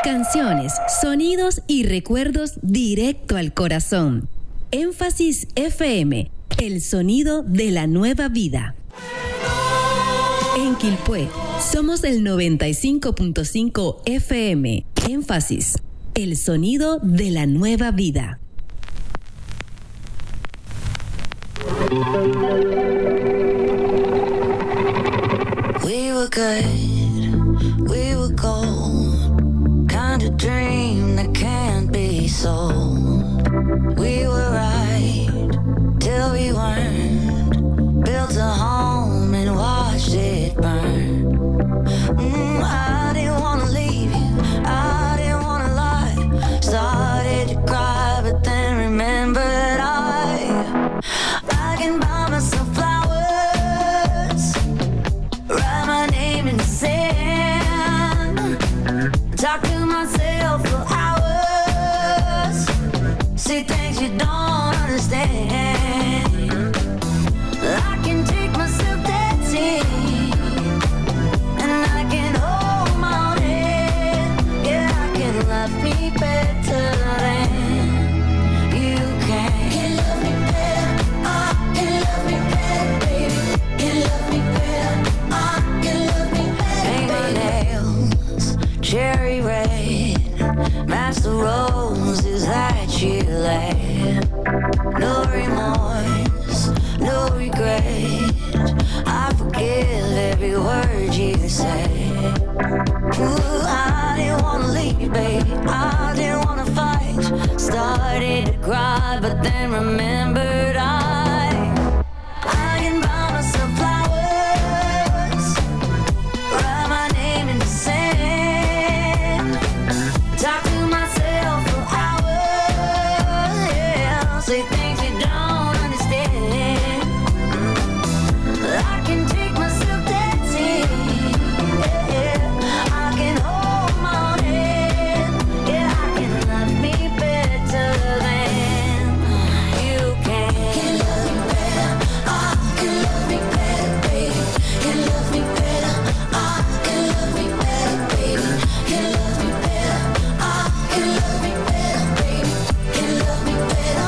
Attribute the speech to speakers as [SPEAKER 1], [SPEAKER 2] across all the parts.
[SPEAKER 1] Canciones, sonidos y recuerdos directo al corazón. Énfasis FM, el sonido de la nueva vida. En Quilpué, somos el 95.5 FM. Énfasis, el sonido de la nueva vida.
[SPEAKER 2] We were good, we were gold, kind of dream that can't be sold. We were right till we weren't, built a home and watched it burn. I didn't want to leave you, I didn't want to lie, started to cry but then remembered I can buy myself flowers, write my name in the sand, talk to myself for hours, see things you don't understand. I can take myself dancing, and I can hold my own hand. Yeah, I can love me better than you can. Can love me better, I can love me better, baby. Can love me better, I can love me better, baby. Nails, cherry red, match the roses that you laid. No remorse, no regret, I forgive every word you said. Ooh, I didn't wanna leave, baby, I didn't wanna fight. Started to cry, but then remembered I can buy myself flowers, write my name in the sand, talk to myself for hours, yeah, say things you don't understand. I can take myself dancing, yeah, I can hold my own hand, yeah, I can love me better than you can. Can love me better, I can love me better, baby. Can love me better, I can love me better, baby. Can love me better, I can love me better, baby. Can love me better,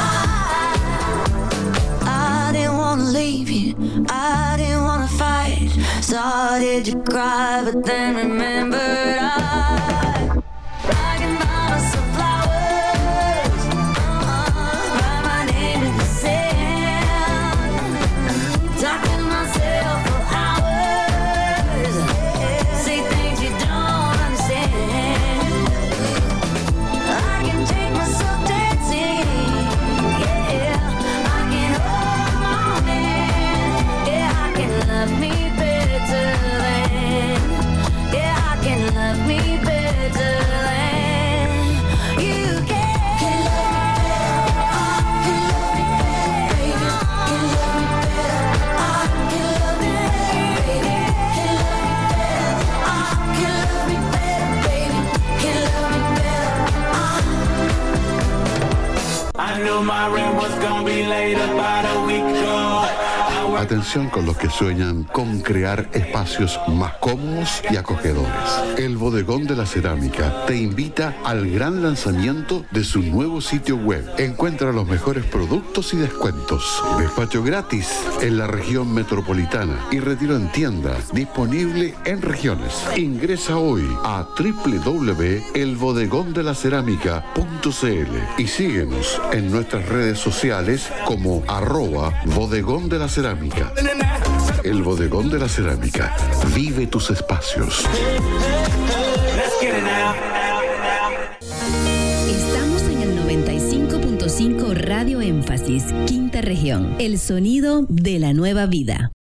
[SPEAKER 2] I didn't wanna leave you, I didn't wanna fight. Started to cry, but then remembered I can buy myself flowers, write my name in the sand, talk to myself for hours, say things you don't understand. I can take myself dancing, yeah, I can hold my own hand, yeah, I can love me better than, yeah, I can love me better than you can. Can love me better, I can love me better, baby. Can love me better, I can love me better, baby. Can love me better,
[SPEAKER 3] I knew my rent was gonna be late about a week ago.
[SPEAKER 4] Atención con los que sueñan con crear espacios más cómodos y acogedores. El Bodegón de la Cerámica te invita al gran lanzamiento de su nuevo sitio web. Encuentra los mejores productos y descuentos. Despacho gratis en la región metropolitana y retiro en tienda disponible en regiones. Ingresa hoy a www.elbodegondelacerámica.cl y síguenos en nuestras redes sociales como @Bodegón de la Cerámica. El Bodegón de la Cerámica. Vive tus espacios.
[SPEAKER 1] Estamos en el 95.5 Radio Énfasis, Quinta Región. El sonido de la nueva vida.